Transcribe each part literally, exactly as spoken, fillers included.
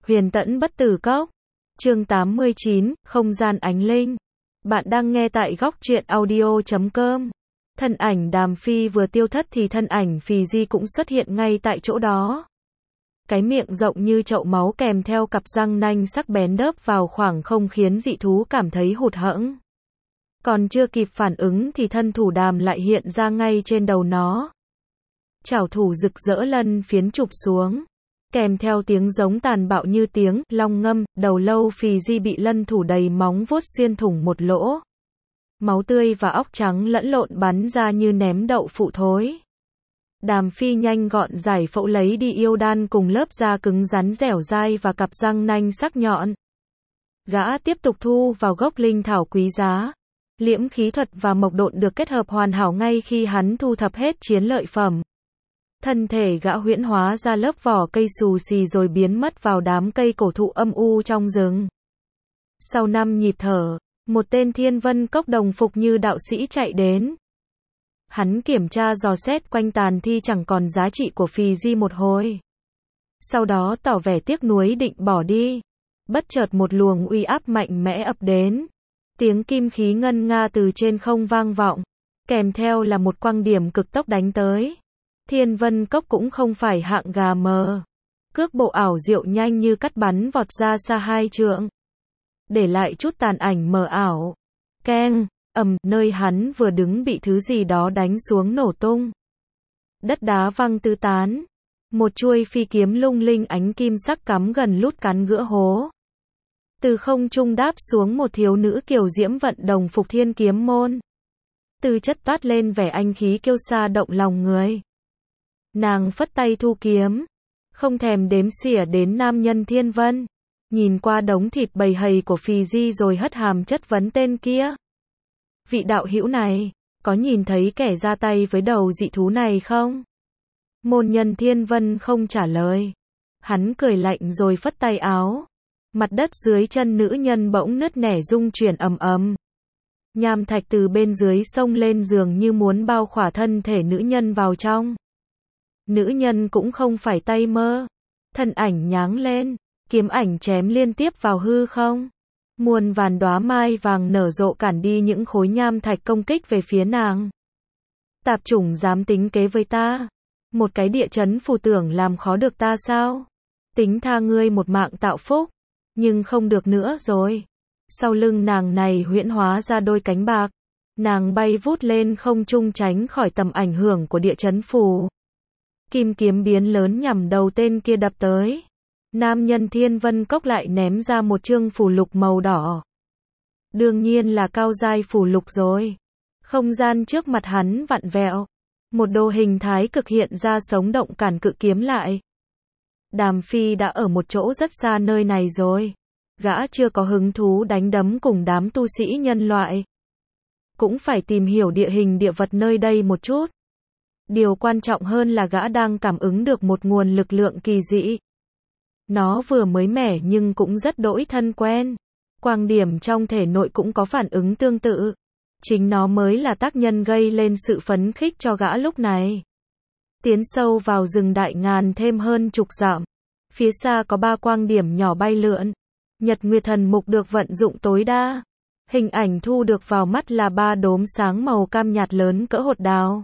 Huyền Tẫn Bất Tử Cốc. Chương tám mươi chín, Không gian ánh linh. Bạn đang nghe tại góc truyện audio chấm com. Thân ảnh Đàm Phi vừa tiêu thất thì thân ảnh Phì Di cũng xuất hiện ngay tại chỗ đó. Cái miệng rộng như chậu máu kèm theo cặp răng nanh sắc bén đớp vào khoảng không khiến dị thú cảm thấy hụt hẫng. Còn chưa kịp phản ứng thì thân thủ Đàm lại hiện ra ngay trên đầu nó. Chảo thủ rực rỡ lân phiến chụp xuống. Kèm theo tiếng giống tàn bạo như tiếng long ngâm, đầu lâu Phì Di bị lân thủ đầy móng vuốt xuyên thủng một lỗ. Máu tươi và óc trắng lẫn lộn bắn ra như ném đậu phụ thối. Đàm Phi nhanh gọn giải phẫu lấy đi yêu đan cùng lớp da cứng rắn dẻo dai và cặp răng nanh sắc nhọn. Gã tiếp tục thu vào gốc linh thảo quý giá. Liễm khí thuật và mộc độn được kết hợp hoàn hảo ngay khi hắn thu thập hết chiến lợi phẩm. Thân thể gã huyễn hóa ra lớp vỏ cây xù xì rồi biến mất vào đám cây cổ thụ âm u trong rừng. Sau năm nhịp thở, một tên Thiên Vân Cốc đồng phục như đạo sĩ chạy đến. Hắn kiểm tra dò xét quanh tàn thi chẳng còn giá trị của Phì Di một hồi. Sau đó tỏ vẻ tiếc nuối định bỏ đi. Bất chợt một luồng uy áp mạnh mẽ ập đến. Tiếng kim khí ngân nga từ trên không vang vọng. Kèm theo là một quang điểm cực tốc đánh tới. Thiên Vân Cốc cũng không phải hạng gà mờ. Cước bộ ảo diệu nhanh như cắt bắn vọt ra xa hai trượng. Để lại chút tàn ảnh mờ ảo. Keng, ầm, nơi hắn vừa đứng bị thứ gì đó đánh xuống nổ tung. Đất đá văng tứ tán. Một chuôi phi kiếm lung linh ánh kim sắc cắm gần lút cắn gữa hố. Từ không trung đáp xuống một thiếu nữ kiều diễm vận đồng phục thiên kiếm môn. Từ chất toát lên vẻ anh khí kiêu sa động lòng người. Nàng phất tay thu kiếm, không thèm đếm xỉa đến nam nhân Thiên Vân. Nhìn qua đống thịt bầy hầy của Phì Di rồi hất hàm chất vấn tên kia. Vị đạo hữu này, có nhìn thấy kẻ ra tay với đầu dị thú này không? Môn nhân Thiên Vân không trả lời. Hắn cười lạnh rồi phất tay áo. Mặt đất dưới chân nữ nhân bỗng nứt nẻ rung chuyển ầm ầm. Nham thạch từ bên dưới sông lên dường như muốn bao khỏa thân thể nữ nhân vào trong. Nữ nhân cũng không phải tay mơ. Thân ảnh nháng lên, kiếm ảnh chém liên tiếp vào hư không. Muôn vàn đóa mai vàng nở rộ cản đi những khối nham thạch công kích về phía nàng. Tạp chủng dám tính kế với ta. Một cái địa chấn phù tưởng làm khó được ta sao? Tính tha ngươi một mạng tạo phúc. Nhưng không được nữa rồi. Sau lưng nàng này huyễn hóa ra đôi cánh bạc. Nàng bay vút lên không trung tránh khỏi tầm ảnh hưởng của địa chấn phù. Kim kiếm biến lớn nhằm đầu tên kia đập tới. Nam nhân Thiên Vân Cốc lại ném ra một chương phù lục màu đỏ. Đương nhiên là cao giai phù lục rồi. Không gian trước mặt hắn vặn vẹo. Một đồ hình thái cực hiện ra sống động cản cự kiếm lại. Đàm Phi đã ở một chỗ rất xa nơi này rồi. Gã chưa có hứng thú đánh đấm cùng đám tu sĩ nhân loại. Cũng phải tìm hiểu địa hình địa vật nơi đây một chút. Điều quan trọng hơn là gã đang cảm ứng được một nguồn lực lượng kỳ dị. Nó vừa mới mẻ nhưng cũng rất đỗi thân quen. Quang điểm trong thể nội cũng có phản ứng tương tự. Chính nó mới là tác nhân gây lên sự phấn khích cho gã lúc này. Tiến sâu vào rừng đại ngàn thêm hơn chục dặm. Phía xa có ba quang điểm nhỏ bay lượn. Nhật Nguyệt Thần Mục được vận dụng tối đa. Hình ảnh thu được vào mắt là ba đốm sáng màu cam nhạt lớn cỡ hột đào.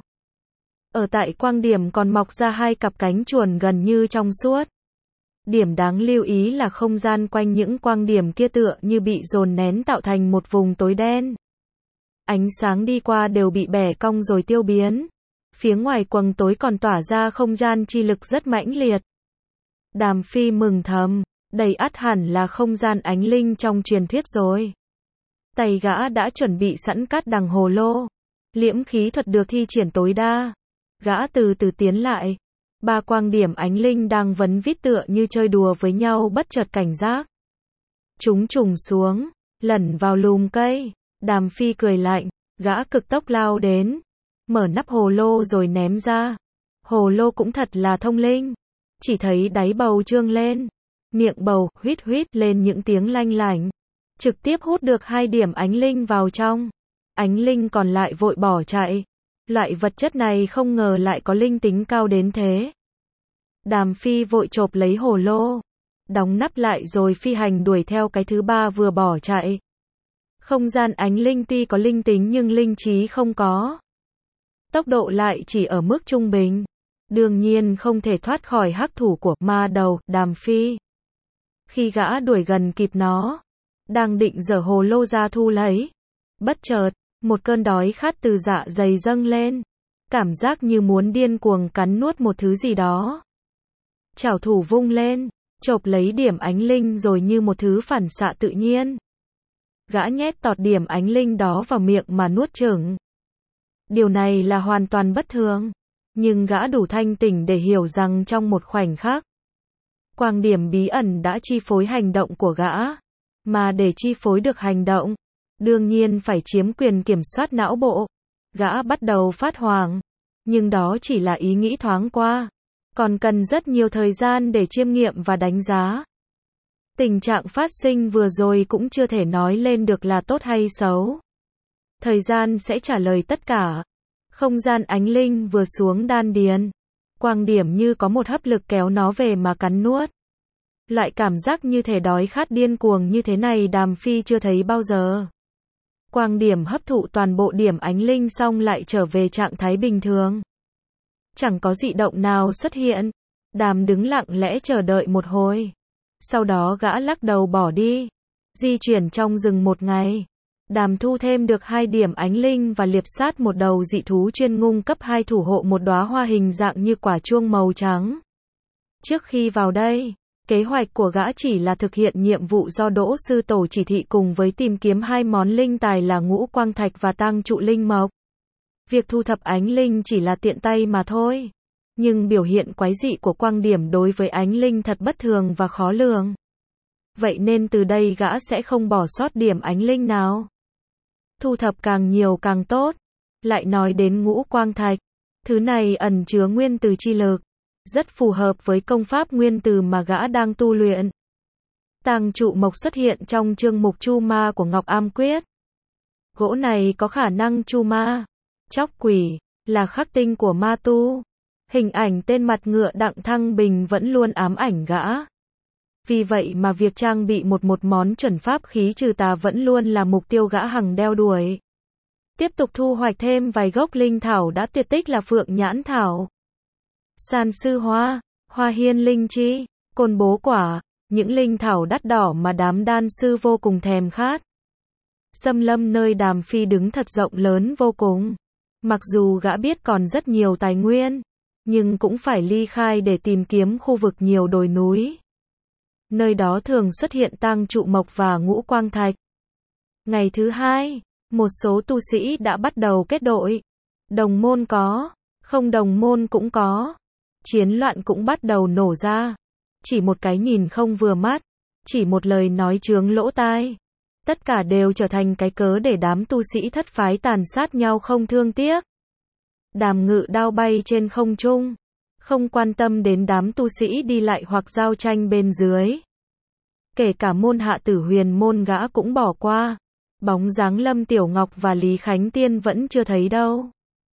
Ở tại quang điểm còn mọc ra hai cặp cánh chuồn gần như trong suốt. Điểm đáng lưu ý là không gian quanh những quang điểm kia tựa như bị dồn nén tạo thành một vùng tối đen. Ánh sáng đi qua đều bị bẻ cong rồi tiêu biến. Phía ngoài quầng tối còn tỏa ra không gian chi lực rất mãnh liệt. Đàm Phi mừng thầm, đây ắt hẳn là không gian ánh linh trong truyền thuyết rồi. Tay gã đã chuẩn bị sẵn cát đằng hồ lô. Liễm khí thuật được thi triển tối đa. Gã từ từ tiến lại. Ba quang điểm ánh linh đang vấn vít tựa như chơi đùa với nhau bất chợt cảnh giác. Chúng trùng xuống, lẩn vào lùm cây. Đàm Phi cười lạnh, gã cực tốc lao đến. Mở nắp hồ lô rồi ném ra. Hồ lô cũng thật là thông linh. Chỉ thấy đáy bầu trương lên. Miệng bầu, huýt huýt lên những tiếng lanh lảnh. Trực tiếp hút được hai điểm ánh linh vào trong. Ánh linh còn lại vội bỏ chạy. Loại vật chất này không ngờ lại có linh tính cao đến thế. Đàm Phi vội chộp lấy hồ lô. đóng nắp lại rồi phi hành đuổi theo cái thứ ba vừa bỏ chạy. Không gian ánh linh tuy có linh tính nhưng linh trí không có. Tốc độ lại chỉ ở mức trung bình. Đương nhiên không thể thoát khỏi hắc thủ của ma đầu, Đàm Phi. Khi gã đuổi gần kịp nó, đang định giở hồ lô ra thu lấy. Bất chợt, một cơn đói khát từ dạ dày dâng lên. Cảm giác như muốn điên cuồng cắn nuốt một thứ gì đó. Chảo thủ vung lên, chộp lấy điểm ánh linh rồi như một thứ phản xạ tự nhiên. Gã nhét tọt điểm ánh linh đó vào miệng mà nuốt chửng. Điều này là hoàn toàn bất thường. Nhưng gã đủ thanh tỉnh để hiểu rằng trong một khoảnh khắc, quang điểm bí ẩn đã chi phối hành động của gã. Mà để chi phối được hành động, đương nhiên phải chiếm quyền kiểm soát não bộ. Gã bắt đầu phát hoảng. Nhưng đó chỉ là ý nghĩ thoáng qua. Còn cần rất nhiều thời gian để chiêm nghiệm và đánh giá. Tình trạng phát sinh vừa rồi cũng chưa thể nói lên được là tốt hay xấu. Thời gian sẽ trả lời tất cả. Không gian ánh linh vừa xuống đan điền. Quang điểm như có một hấp lực kéo nó về mà cắn nuốt. Loại cảm giác như thể đói khát điên cuồng như thế này Đàm Phi chưa thấy bao giờ. Quang điểm hấp thụ toàn bộ điểm ánh linh xong lại trở về trạng thái bình thường. Chẳng có dị động nào xuất hiện. Đàm đứng lặng lẽ chờ đợi một hồi. Sau đó gã lắc đầu bỏ đi. Di chuyển trong rừng một ngày. Đàm thu thêm được hai điểm ánh linh và liệp sát một đầu dị thú chuyên ngung cấp hai thủ hộ một đóa hoa hình dạng như quả chuông màu trắng. Trước khi vào đây, kế hoạch của gã chỉ là thực hiện nhiệm vụ do Đỗ Sư Tổ chỉ thị cùng với tìm kiếm hai món linh tài là ngũ quang thạch và tang trụ linh mộc. Việc thu thập ánh linh chỉ là tiện tay mà thôi. Nhưng biểu hiện quái dị của quang điểm đối với ánh linh thật bất thường và khó lường. Vậy nên từ đây gã sẽ không bỏ sót điểm ánh linh nào. Thu thập càng nhiều càng tốt. Lại nói đến ngũ quang thạch. Thứ này ẩn chứa nguyên từ chi lực. Rất phù hợp với công pháp nguyên từ mà gã đang tu luyện. Tang trụ mộc xuất hiện trong chương mục chu ma của Ngọc Am Quyết. Gỗ này có khả năng chu ma, chóc quỷ, là khắc tinh của ma tu. Hình ảnh tên mặt ngựa Đặng Thăng Bình vẫn luôn ám ảnh gã. Vì vậy mà việc trang bị một một món chuẩn pháp khí trừ tà vẫn luôn là mục tiêu gã hằng đeo đuổi. Tiếp tục thu hoạch thêm vài gốc linh thảo đã tuyệt tích là phượng nhãn thảo, san sư hoa, hoa hiên linh chi, côn bố quả, những linh thảo đắt đỏ mà đám đan sư vô cùng thèm khát. Xâm lâm nơi Đàm Phi đứng thật rộng lớn vô cùng. Mặc dù gã biết còn rất nhiều tài nguyên, nhưng cũng phải ly khai để tìm kiếm khu vực nhiều đồi núi. Nơi đó thường xuất hiện tang trụ mộc và ngũ quang thạch. Ngày thứ hai, một số tu sĩ đã bắt đầu kết đội. Đồng môn có, không đồng môn cũng có. Chiến loạn cũng bắt đầu nổ ra. Chỉ một cái nhìn không vừa mắt, chỉ một lời nói chướng lỗ tai. Tất cả đều trở thành cái cớ để đám tu sĩ thất phái tàn sát nhau không thương tiếc. Đàm Ngự đao bay trên không trung, không quan tâm đến đám tu sĩ đi lại hoặc giao tranh bên dưới. Kể cả môn hạ tử huyền môn gã cũng bỏ qua. Bóng dáng Lâm Tiểu Ngọc và Lý Khánh Tiên vẫn chưa thấy đâu.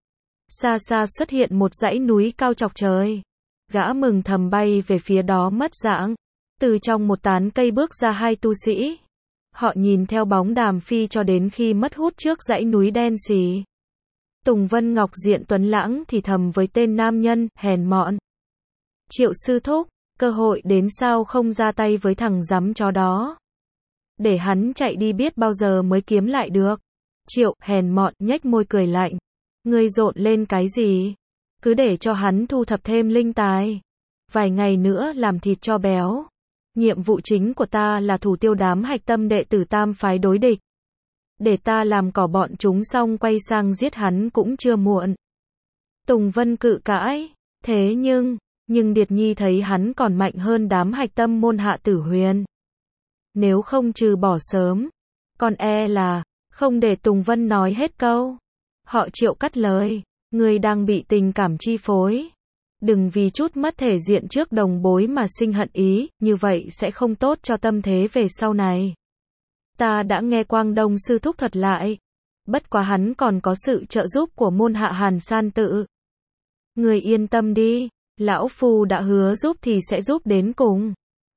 Xa xa xuất hiện một dãy núi cao chọc trời. Gã mừng thầm bay về phía đó mất dạng. Từ trong một tán cây bước ra hai tu sĩ. Họ nhìn theo bóng Đàm Phi cho đến khi mất hút trước dãy núi đen xì. Tùng Vân Ngọc diện tuấn lãng thì thầm với tên nam nhân, hèn mọn. Triệu sư thúc, cơ hội đến sao không ra tay với thằng giắm chó đó. Để hắn chạy đi biết bao giờ mới kiếm lại được. Triệu, hèn mọn, nhếch môi cười lạnh. Ngươi rộn lên cái gì? Cứ để cho hắn thu thập thêm linh tài. Vài ngày nữa làm thịt cho béo. Nhiệm vụ chính của ta là thủ tiêu đám hạch tâm đệ tử tam phái đối địch. Để ta làm cỏ bọn chúng xong quay sang giết hắn cũng chưa muộn. Tùng Vân cự cãi. Thế nhưng, nhưng Điệt Nhi thấy hắn còn mạnh hơn đám hạch tâm môn hạ tử huyền. Nếu không trừ bỏ sớm, con e là, không để Tùng Vân nói hết câu. Họ Triệu cắt lời. Ngươi đang bị tình cảm chi phối. Đừng vì chút mất thể diện trước đồng bối mà sinh hận ý, như vậy sẽ không tốt cho tâm thế về sau này. Ta đã nghe Quang Đông sư thúc thuật lại. Bất quá hắn còn có sự trợ giúp của môn hạ Hàn San Tự. Người yên tâm đi, lão phu đã hứa giúp thì sẽ giúp đến cùng.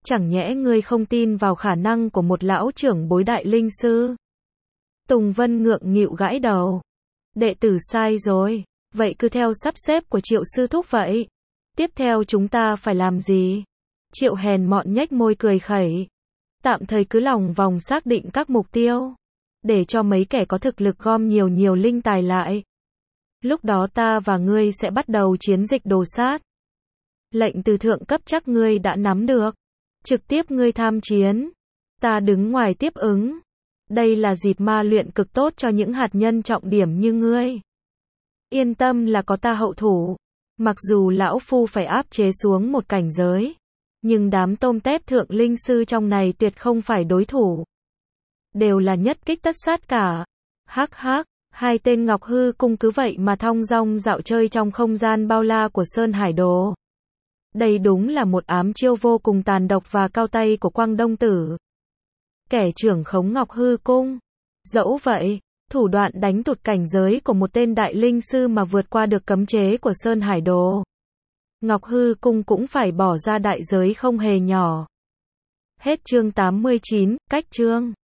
Chẳng nhẽ ngươi không tin vào khả năng của một lão trưởng bối đại linh sư? Tùng Vân ngượng nghịu gãi đầu. Đệ tử sai rồi. Vậy cứ theo sắp xếp của Triệu sư thúc vậy. Tiếp theo chúng ta phải làm gì? Triệu hèn mọn nhếch môi cười khẩy. Tạm thời cứ lòng vòng xác định các mục tiêu. Để cho mấy kẻ có thực lực gom nhiều nhiều linh tài lại. Lúc đó ta và ngươi sẽ bắt đầu chiến dịch đồ sát. Lệnh từ thượng cấp chắc ngươi đã nắm được. Trực tiếp ngươi tham chiến. Ta đứng ngoài tiếp ứng. Đây là dịp ma luyện cực tốt cho những hạt nhân trọng điểm như ngươi. Yên tâm là có ta hậu thủ. Mặc dù lão phu phải áp chế xuống một cảnh giới. Nhưng đám tôm tép thượng linh sư trong này tuyệt không phải đối thủ. Đều là nhất kích tất sát cả. Hắc hắc, hai tên Ngọc Hư Cung cứ vậy mà thong dong dạo chơi trong không gian bao la của Sơn Hải Đồ. Đây đúng là một ám chiêu vô cùng tàn độc và cao tay của Quang Đông Tử. Kẻ trưởng khống Ngọc Hư Cung. Dẫu vậy, thủ đoạn đánh tụt cảnh giới của một tên đại linh sư mà vượt qua được cấm chế của Sơn Hải Đồ. Ngọc Hư Cung cũng phải bỏ ra đại giới không hề nhỏ. Hết chương tám mươi chín, cách chương.